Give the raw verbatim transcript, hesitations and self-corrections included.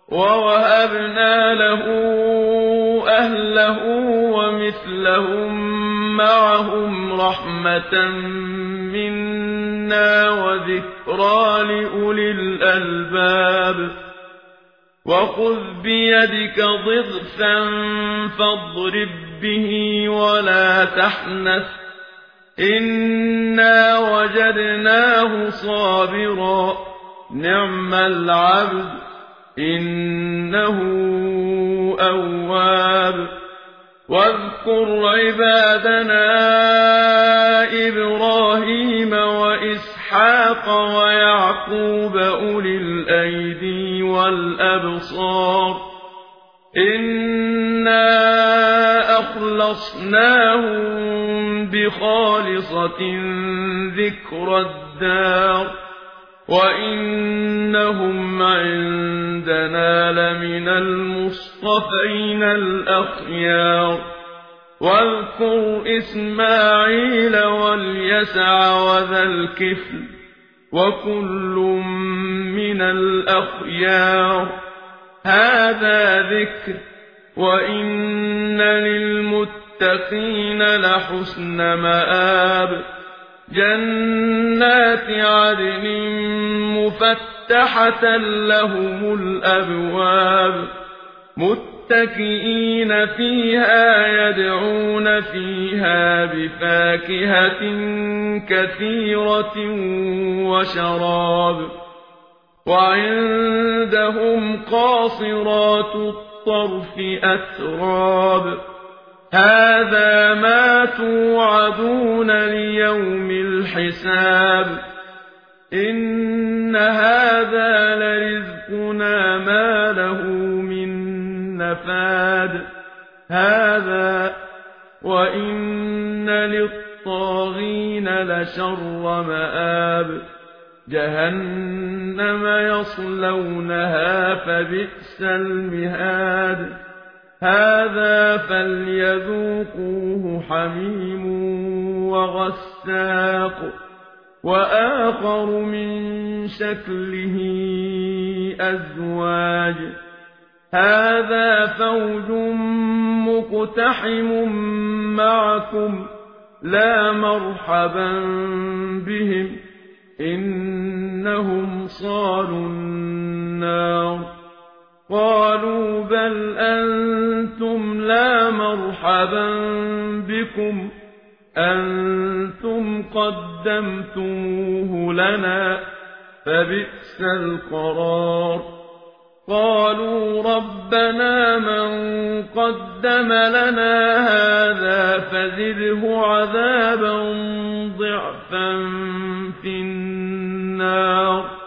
ووهبنا له أهله ومثلهم معهم رحمة منا وذكرى لأولي الألباب وخذ بيدك ضغثا فاضرب به ولا تحنث إنا وجدناه صابرا نعم العبد إنه أواب واذكر عبادنا إبراهيم وإسحاق ويعقوب أولي الأيدي والأبصار إنا أخلصناهم بخالصة ذكر الدار وإنهم عندنا لمن المصطفين الأخيار واذكر إسماعيل واليسع وذا الكفل وكل من الأخيار هذا ذكر وإن للمتقين لحسن مآب جنات عدن مفتحة لهم الأبواب متكئين فيها يدعون فيها بفاكهة كثيرة وشراب وعندهم قاصرات الطرف أتراب هذا ما توعدون ليوم الحساب إن هذا لرزقنا ما له من نفاد هذا وإن للطاغين لشر مآب جهنم يصلونها فبئس المهاد هذا فليذوقوه حميم وغساق وآخر من شكله أزواج هذا فوج مقتحم معكم لا مرحبا بهم إنهم صالوا النار قالوا بل أنتم لا مرحبا بكم أنتم قدمتموه لنا فبئس القرار قالوا ربنا من قدم لنا هذا فزده عذابا ضعفا في النار